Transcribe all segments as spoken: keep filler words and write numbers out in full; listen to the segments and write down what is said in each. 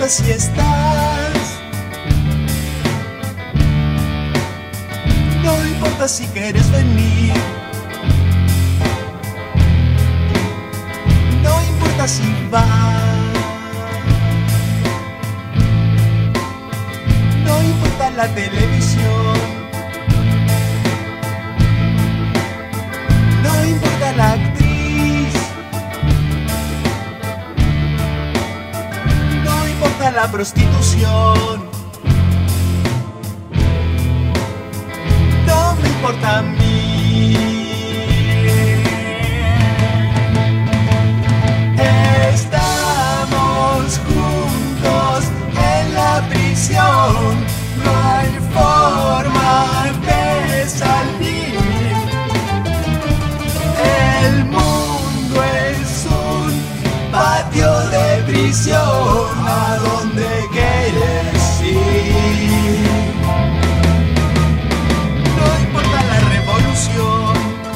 importa si estás, no importa si quieres venir, no importa si vas, no importa la televisión, no importa la actriz, no importa la prostitución, no me importa a mí. Estamos juntos en la prisión, no hay forma de salir. El mundo es un patio de prisión, ¿a dónde quieres ir? No importa la revolución,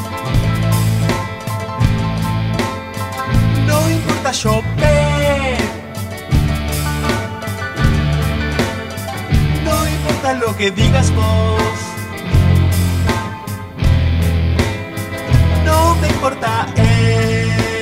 no importa Chopin, no importa lo que digas vos, no me importa él.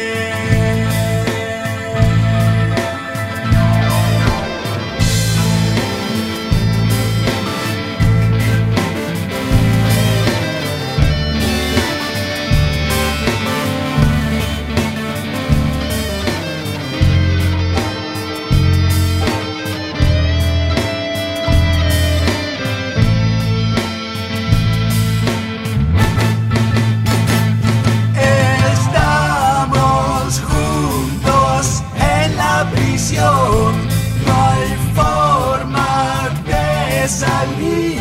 No hay forma de salir.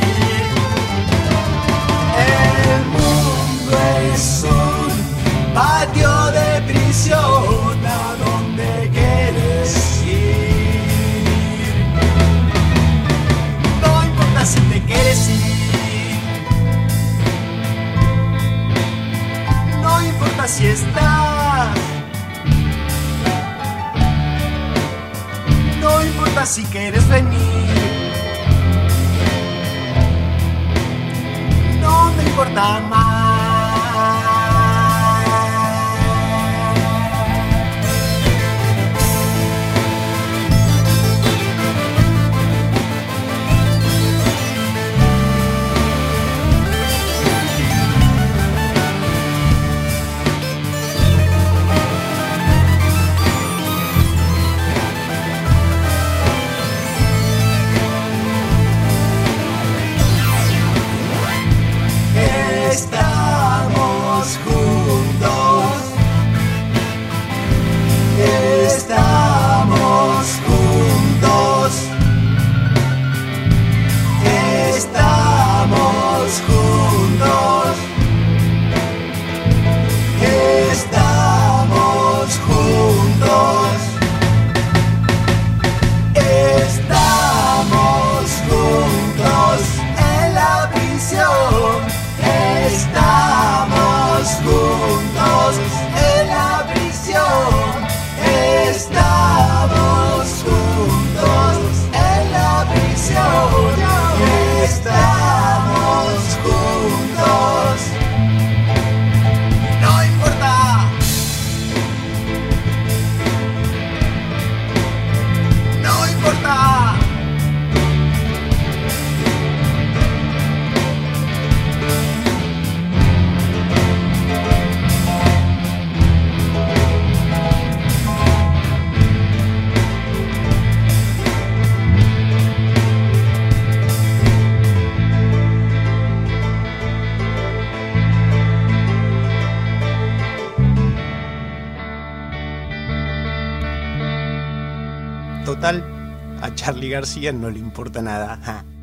El mundo es un patio de prisión, ¿a dónde quieres ir? No importa si te quieres ir, no importa si estás, no importa si quieres venir, no me importa más. Estamos juntos, estamos juntos, estamos juntos, estamos juntos, estamos juntos en la prisión. Estamos juntos en la prisión, estamos juntos en la prisión, estamos juntos, no importa, no importa. Total, a Charly García no le importa nada. Ja.